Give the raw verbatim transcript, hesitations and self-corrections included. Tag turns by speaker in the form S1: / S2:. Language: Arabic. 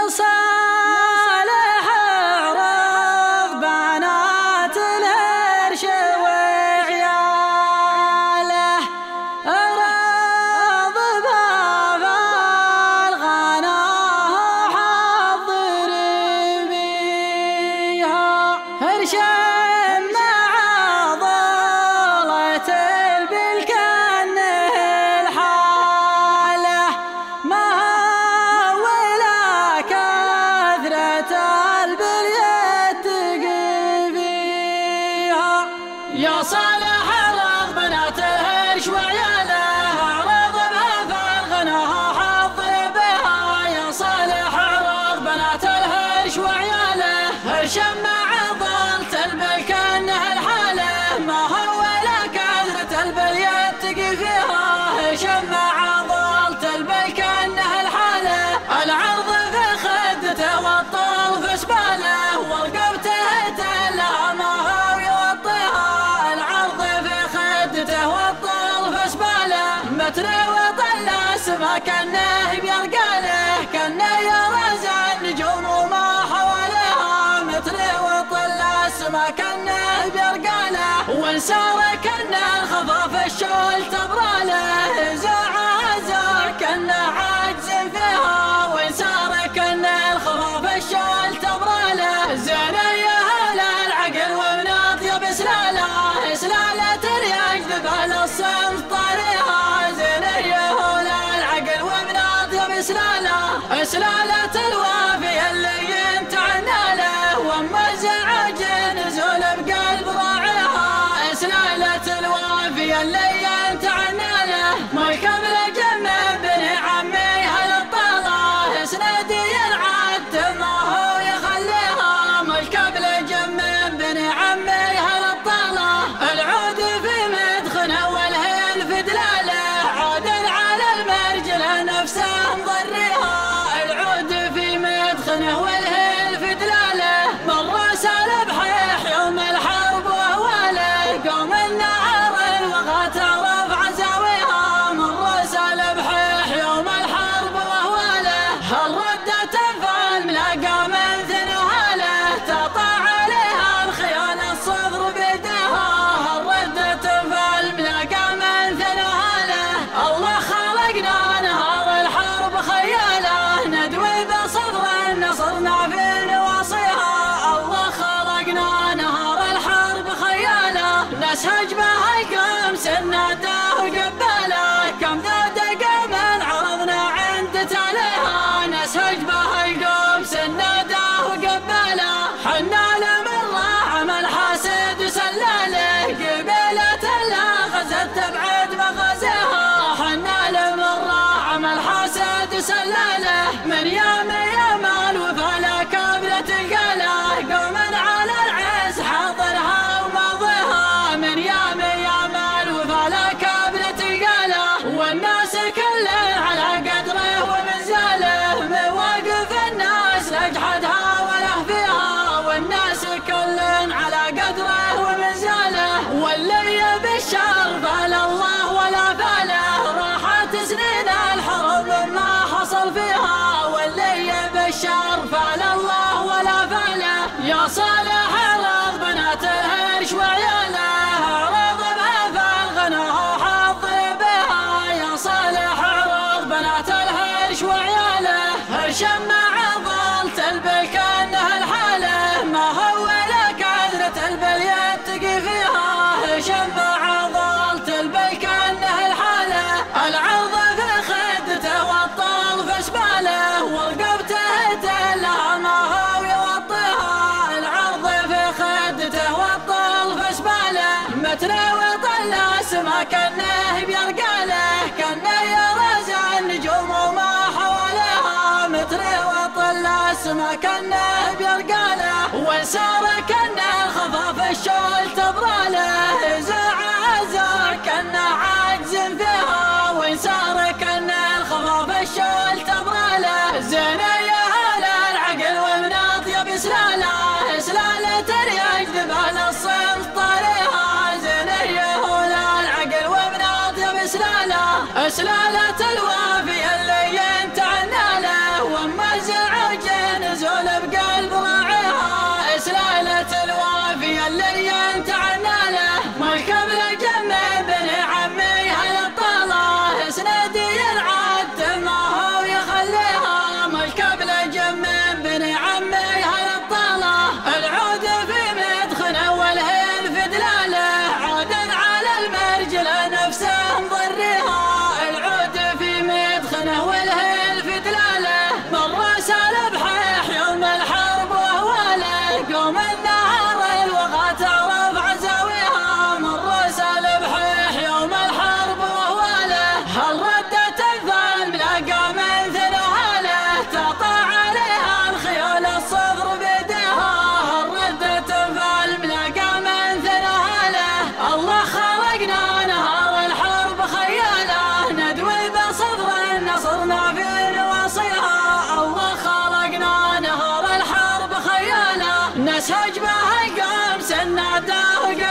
S1: صالح عرض بنات الهرش وعياله أراض باب الغنا حضر بيها هرش مع ضلة البلكان الحالة ما ولا كثرة البلية تقفيها يا صالح عرض بنات الهرش وعياله أعرض باب الغنا حضر بها يا صالح عرض بنات الهرش وعياله هرش مع ضلة البلكان الحالة ما هو ولا كثرة البلية تقفيها هرش مع ضلة البلكان الحالة العرض في خدته والطول في سباله ورقبته تلها ما هو يوطيها العرض في خدته والطول في سباله متر وطل السما كانه بيرقاله كانه يرز النجوم وما حواليها متر وطل السما كانه بيرقاله وانسار كانه الخفاف الشول تبراله زاع زاع كانه عاجز فيها وانسار كانه الخفاف الشول تبراله زين يا هلا العقل ومن اطيب سلاله سلاله يجذب اهل الصمت طاريها زين يا هلا العقل ومن اطيب سلاله سلاله الوافي اللي ينتعنى له واما الزعاج نزول بقلب راعيها سلاله الوافي اللي ينتعنى له ملك بالجنة بن عمي هالطالة سندي العد ما هو يخليها ملك بالجنة بن عمي هالطالة العود في مدخنه والهيل في دلاله عود على المرجل نفسه مضريها العود في مدخنه والهيل في دلاله مر سالب حيح يوم الحرب واهواله قوم النهار الوغى تعرف عزاويها مر سالب حيح يوم الحرب واهواله هل ردت انفال ملاقى من ثنوهاله تقطع عليها الخيال الصدر بيدها هل ردت انفال ملاقى من ثنوهاله الله خلقنا نهار الحرب خياله ندوي بصدر نصرنا في نواصيها الله خلقنا نهار الحرب خياله نسهج بها القوم سناده وقباله كم ذا دقم عرضنا عند تاليها نسهج بها القوم سناده وقباله حنا لمرة عمل حاسد وسلاله قبيلة لا غزت تبعد مغازيها حنا لمرة عمل حاسد وسلاله من يام يامال وفلا كابلة القاله قوم على العز حاضرها وماضيها من يام يامال وفلا كابلة القاله والناس كلها على قدره ومنزاله مواقف الناس نجحدها وله فيها والناس كلها على قدره ومنزاله واللي يبي الشر فالله ولا باله راحت سنين الحرب ما حصل فيها واللي يبي الشر فالله ولا باله يا صالح عرض بنات الهرش وعياله عرض بها الغنا حضر بها يا صالح عرض بنات الهرش وعياله هرش مع ضلة البلكان الحالة ما هو ولا كثرة البلية تقفيها هرش مع ضلة البلكان الحالة العرض في خدته والطول في سباله ورقبته تلها ما هو يوطيها العرض في خدته والطول في سباله متر وطل السما كانه بيرقاله كانه يرز النجوم وما حواليها متر وطل السما كانه بيرقاله وانسار كانه الخفاف الشول تبراله زاع زاع كانه عاجز فيها وانسار كانه الخفاف الشول تبراله زين يا هلا العقل ومن اطيب سلاله سلاله يجذب اهل الصمت طاريها زين يا هلا العقل ومن اطيب سلاله سلاله الوافي اللي ينتعنى له واما الزعاج صدق